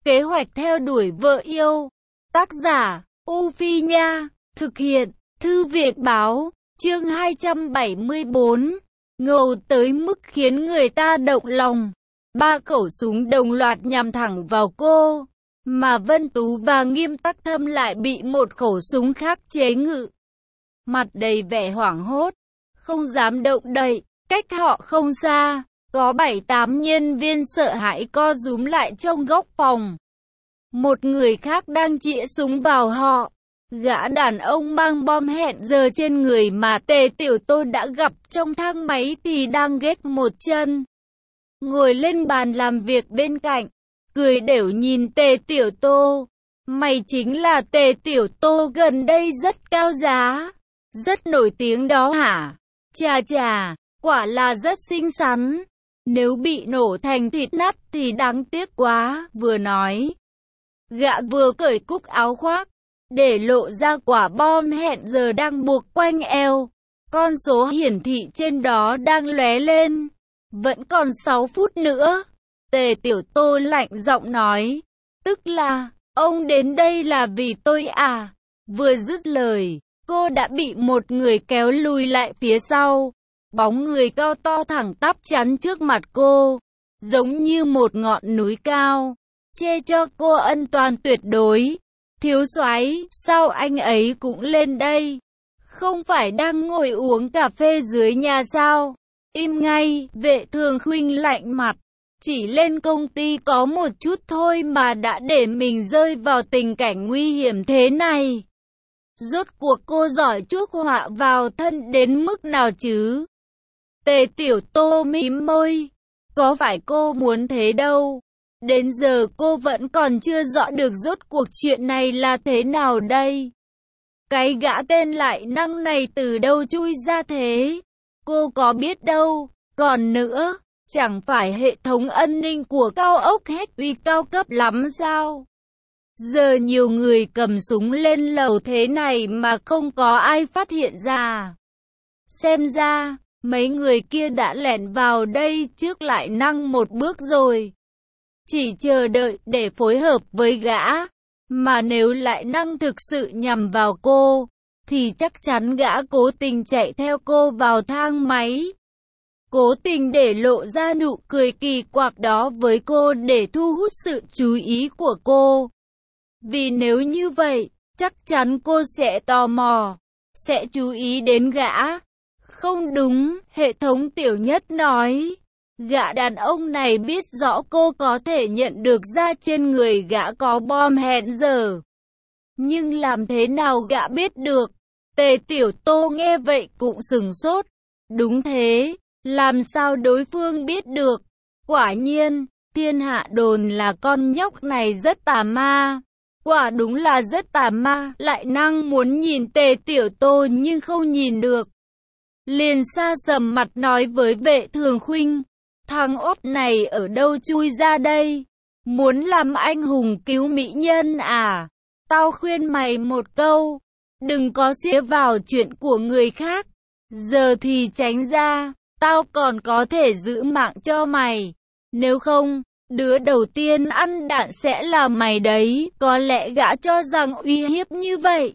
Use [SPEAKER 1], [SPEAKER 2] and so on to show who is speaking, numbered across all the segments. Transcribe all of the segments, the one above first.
[SPEAKER 1] Kế hoạch theo đuổi vợ yêu. Tác giả, U Phi Nha. Thực hiện, Thư viện Báo. Chương 274. Ngầu tới mức khiến người ta động lòng. 3 khẩu súng đồng loạt nhằm thẳng vào cô, mà Vân Tú và Nghiêm Tắc Thâm lại bị một khẩu súng khác chế ngự. Mặt đầy vẻ hoảng hốt, không dám động đậy. Cách họ không xa, có 7-8 nhân viên sợ hãi co rúm lại trong góc phòng. Một người khác đang chĩa súng vào họ. Gã đàn ông mang bom hẹn giờ trên người mà Tề Tiểu Tô đã gặp trong thang máy thì đang ghét một chân, ngồi lên bàn làm việc bên cạnh, cười đểu nhìn Tề Tiểu Tô. Mày chính là Tề Tiểu Tô gần đây rất cao giá, rất nổi tiếng đó hả? Chà chà, quả là rất xinh xắn. Nếu bị nổ thành thịt nát thì đáng tiếc quá. Vừa nói, gã vừa cởi cúc áo khoác, để lộ ra quả bom hẹn giờ đang buộc quanh eo. Con số hiển thị trên đó đang lóe lên. Vẫn còn 6 phút nữa. Tề Tiểu Tô lạnh giọng nói. Tức là, ông đến đây là vì tôi à? Vừa dứt lời, cô đã bị một người kéo lùi lại phía sau. Bóng người cao to thẳng tắp chắn trước mặt cô, giống như một ngọn núi cao, che cho cô an toàn tuyệt đối. Thiếu soái, sao anh ấy cũng lên đây? Không phải đang ngồi uống cà phê dưới nhà sao? Im ngay, Vệ Thường Khuynh lạnh mặt. Chỉ lên công ty có một chút thôi mà đã để mình rơi vào tình cảnh nguy hiểm thế này. Rốt cuộc cô giỏi chuốc họa vào thân đến mức nào chứ? Tề Tiểu Tô mím môi. Có phải cô muốn thế đâu. Đến giờ cô vẫn còn chưa rõ được rốt cuộc chuyện này là thế nào đây. Cái gã tên lại năng này từ đâu chui ra thế? Cô có biết đâu. Còn nữa, chẳng phải hệ thống an ninh của cao ốc hết uy cao cấp lắm sao? Giờ nhiều người cầm súng lên lầu thế này mà không có ai phát hiện ra. Xem ra, mấy người kia đã lẻn vào đây trước lại năng một bước rồi. Chỉ chờ đợi để phối hợp với gã. Mà nếu lại năng thực sự nhằm vào cô, thì chắc chắn gã cố tình chạy theo cô vào thang máy. Cố tình để lộ ra nụ cười kỳ quặc đó với cô để thu hút sự chú ý của cô. Vì nếu như vậy, chắc chắn cô sẽ tò mò, sẽ chú ý đến gã. Không đúng, hệ thống Tiểu Nhất nói. Gã đàn ông này biết rõ cô có thể nhận được ra trên người gã có bom hẹn giờ. Nhưng làm thế nào gã biết được? Tề Tiểu Tô nghe vậy cũng sửng sốt. Đúng thế, làm sao đối phương biết được? Quả nhiên, thiên hạ đồn là con nhóc này rất tà ma. Quả đúng là rất tà ma, lại năng muốn nhìn Tề Tiểu Tô nhưng không nhìn được. Liền xa sầm mặt nói với Vệ Thường Khuynh. Thằng ốt này ở đâu chui ra đây? Muốn làm anh hùng cứu mỹ nhân à? Tao khuyên mày một câu, đừng có xía vào chuyện của người khác. Giờ thì tránh ra, tao còn có thể giữ mạng cho mày. Nếu không, đứa đầu tiên ăn đạn sẽ là mày đấy. Có lẽ gã cho rằng uy hiếp như vậy,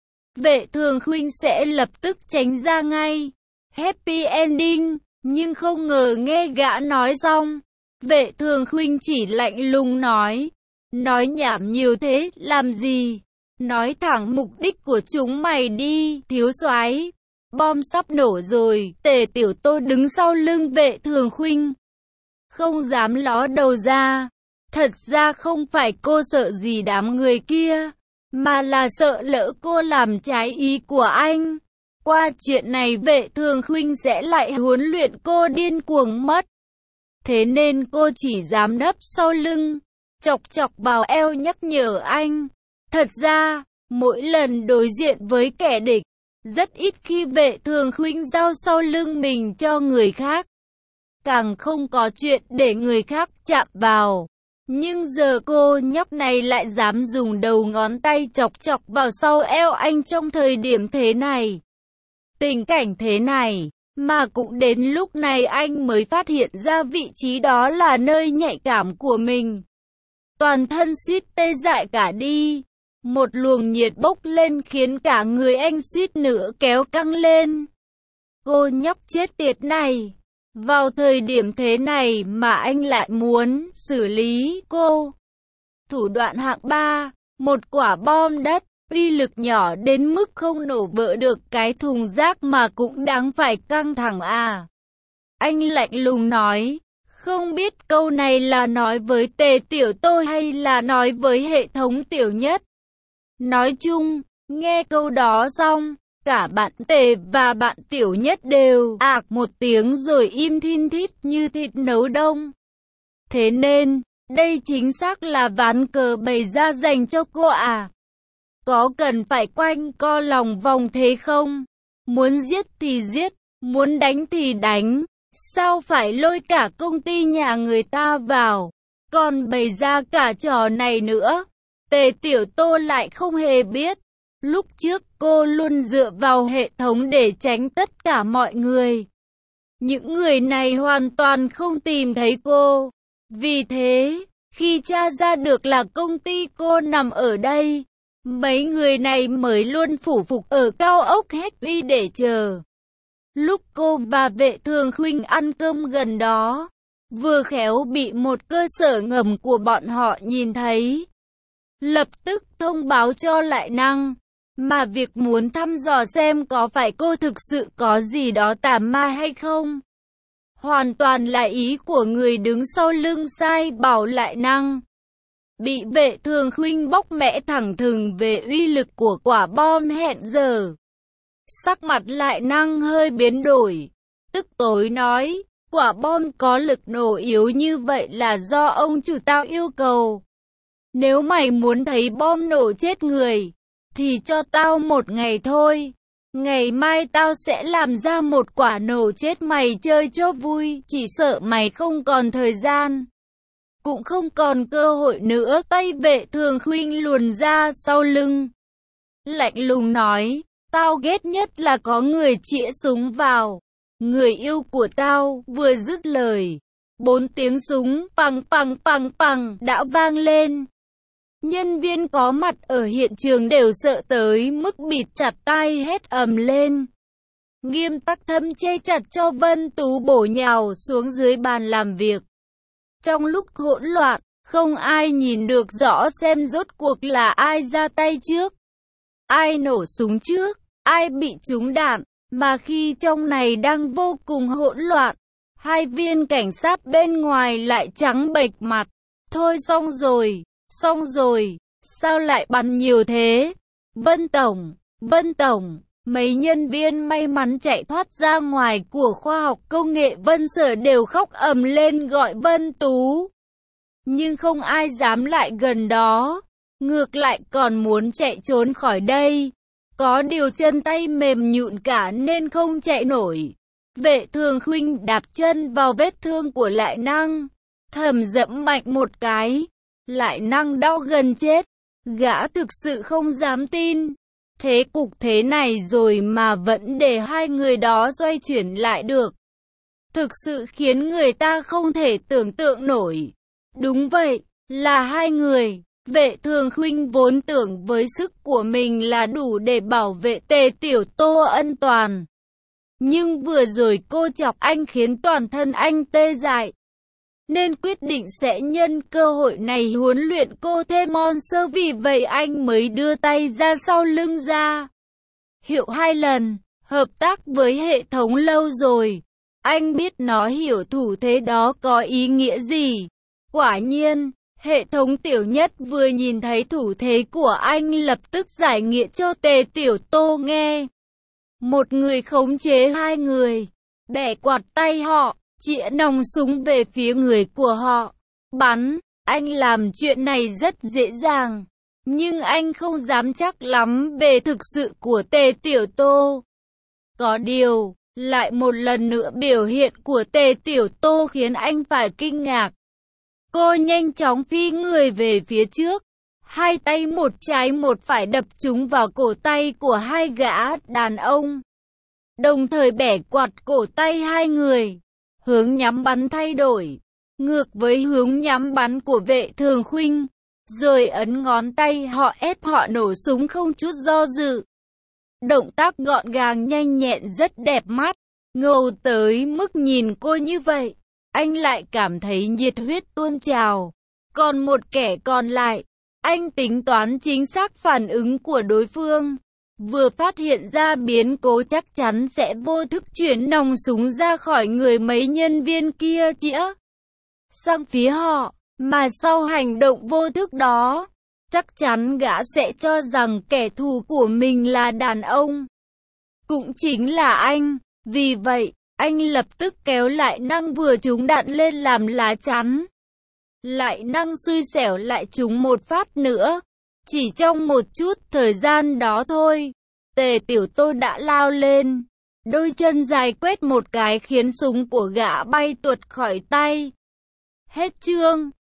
[SPEAKER 1] Vệ Thường Khuynh sẽ lập tức tránh ra ngay. Happy ending. Nhưng không ngờ nghe gã nói xong, Vệ Thường Khuynh chỉ lạnh lùng nói. Nói nhảm nhiều thế, làm gì? Nói thẳng mục đích của chúng mày đi, thiếu soái. Bom sắp nổ rồi. Tề Tiểu Tô đứng sau lưng Vệ Thường Khuynh, không dám ló đầu ra. Thật ra không phải cô sợ gì đám người kia, mà là sợ lỡ cô làm trái ý của anh. Qua chuyện này Vệ Thường Khuynh sẽ lại huấn luyện cô điên cuồng mất. Thế nên cô chỉ dám nấp sau lưng, chọc chọc vào eo nhắc nhở anh. Thật ra, mỗi lần đối diện với kẻ địch, rất ít khi Vệ Thường Khuynh giao sau lưng mình cho người khác. Càng không có chuyện để người khác chạm vào. Nhưng giờ cô nhóc này lại dám dùng đầu ngón tay chọc chọc vào sau eo anh trong thời điểm thế này. Tình cảnh thế này, mà cũng đến lúc này anh mới phát hiện ra vị trí đó là nơi nhạy cảm của mình. toàn thân suýt tê dại cả đi. Một luồng nhiệt bốc lên khiến cả người anh suýt nữa kéo căng lên. Cô nhóc chết tiệt này, vào thời điểm thế này mà anh lại muốn xử lý cô. Thủ đoạn hạng 3, một quả bom đất, uy lực nhỏ đến mức không nổ vỡ được cái thùng rác mà cũng đáng phải căng thẳng à. Anh lạnh lùng nói, không biết câu này là nói với Tề Tiểu Tô hay là nói với hệ thống Tiểu Nhất. Nói chung, nghe câu đó xong, cả bạn Tề và bạn Tiểu Nhất đều ạc một tiếng rồi im thin thít như thịt nấu đông. Thế nên, đây chính xác là ván cờ bày ra dành cho cô à? Có cần phải quanh co lòng vòng thế không? Muốn giết thì giết, muốn đánh thì đánh. Sao phải lôi cả công ty nhà người ta vào, còn bày ra cả trò này nữa? Tề Tiểu Tô lại không hề biết. Lúc trước cô luôn dựa vào hệ thống để tránh tất cả mọi người. Những người này hoàn toàn không tìm thấy cô. Vì thế, khi tra ra được là công ty cô nằm ở đây, mấy người này mới luôn phủ phục ở cao ốc hết uy để chờ. Lúc cô và Vệ Thường Khuynh ăn cơm gần đó, vừa khéo bị một cơ sở ngầm của bọn họ nhìn thấy. Lập tức thông báo cho Lại Năng, mà việc muốn thăm dò xem có phải cô thực sự có gì đó tà ma hay không. Hoàn toàn là ý của người đứng sau lưng sai bảo Lại Năng. Bị Vệ Thường Khuynh bóc mẽ thẳng thừng về uy lực của quả bom hẹn giờ. Sắc mặt Lại Năng hơi biến đổi, tức tối nói, quả bom có lực nổ yếu như vậy là do ông chủ tao yêu cầu. Nếu mày muốn thấy bom nổ chết người, thì cho tao một ngày thôi. Ngày mai tao sẽ làm ra một quả nổ chết mày chơi cho vui, chỉ sợ mày không còn thời gian. Cũng không còn cơ hội nữa. Tay Vệ Thường Khuynh luồn ra sau lưng, lạnh lùng nói, tao ghét nhất là có người chĩa súng vào người yêu của tao. Vừa dứt lời, 4 tiếng súng pằng pằng pằng pằng đã vang lên. Nhân viên có mặt ở hiện trường đều sợ tới mức bịt chặt tai hét ầm lên. Nghiêm tắc thâm che chặt cho Vân Tú bổ nhào xuống dưới bàn làm việc. Trong lúc hỗn loạn, không ai nhìn được rõ xem rốt cuộc là ai ra tay trước, ai nổ súng trước, ai bị trúng đạn. Mà khi trong này đang vô cùng hỗn loạn, hai viên cảnh sát bên ngoài lại trắng bệch mặt. Thôi xong rồi, sao lại bắn nhiều thế? Vân Tổng, mấy nhân viên may mắn chạy thoát ra ngoài của khoa học công nghệ Vân Sở đều khóc ầm lên gọi Vân Tú. Nhưng không ai dám lại gần đó, ngược lại còn muốn chạy trốn khỏi đây. Có điều chân tay mềm nhũn cả nên không chạy nổi. Vệ Thường Khuynh đạp chân vào vết thương của Lại Năng, thầm dẫm mạnh một cái. Lại Năng đau gần chết. Gã thực sự không dám tin. Thế cục thế này rồi mà vẫn để hai người đó xoay chuyển lại được. Thực sự khiến người ta không thể tưởng tượng nổi. Đúng vậy, là hai người. Vệ Thường Khuynh vốn tưởng với sức của mình là đủ để bảo vệ Tề Tiểu Tô an toàn. Nhưng vừa rồi cô chọc anh khiến toàn thân anh tê dại. Nên quyết định sẽ nhân cơ hội này huấn luyện cô thêm mon sơ, vì vậy anh mới đưa tay ra sau lưng ra hiệu 2 lần, hợp tác với hệ thống lâu rồi. Anh biết nó hiểu thủ thế đó có ý nghĩa gì. Quả nhiên, hệ thống Tiểu Nhất vừa nhìn thấy thủ thế của anh lập tức giải nghĩa cho Tề Tiểu Tô nghe. Một người khống chế hai người, bẻ quạt tay họ, chĩa nòng súng về phía người của họ, bắn. Anh làm chuyện này rất dễ dàng, nhưng anh không dám chắc lắm về thực sự của Tề Tiểu Tô. Có điều, lại một lần nữa biểu hiện của Tề Tiểu Tô khiến anh phải kinh ngạc. Cô nhanh chóng phi người về phía trước, hai tay một trái một phải đập trúng vào cổ tay của hai gã đàn ông, đồng thời bẻ quạt cổ tay hai người. Hướng nhắm bắn thay đổi, ngược với hướng nhắm bắn của Vệ Thường Khuynh. rồi ấn ngón tay họ ép họ nổ súng không chút do dự. Động tác gọn gàng nhanh nhẹn rất đẹp mắt. Ngầu tới mức nhìn cô như vậy, anh lại cảm thấy nhiệt huyết tuôn trào. Còn một kẻ còn lại, anh tính toán chính xác phản ứng của đối phương. Vừa phát hiện ra biến cố chắc chắn sẽ vô thức chuyển nòng súng ra khỏi người mấy nhân viên kia chĩa sang phía họ. Mà sau hành động vô thức đó, chắc chắn gã sẽ cho rằng kẻ thù của mình là đàn ông. Cũng chính là anh. Vì vậy, anh lập tức kéo lại năng vừa trúng đạn lên làm lá chắn. Lại năng xui xẻo lại trúng một phát nữa. Chỉ trong một chút thời gian đó thôi, Tề Tiểu Tô đã lao lên. Đôi chân dài quét một cái khiến súng của gã bay tuột khỏi tay. Hết chương.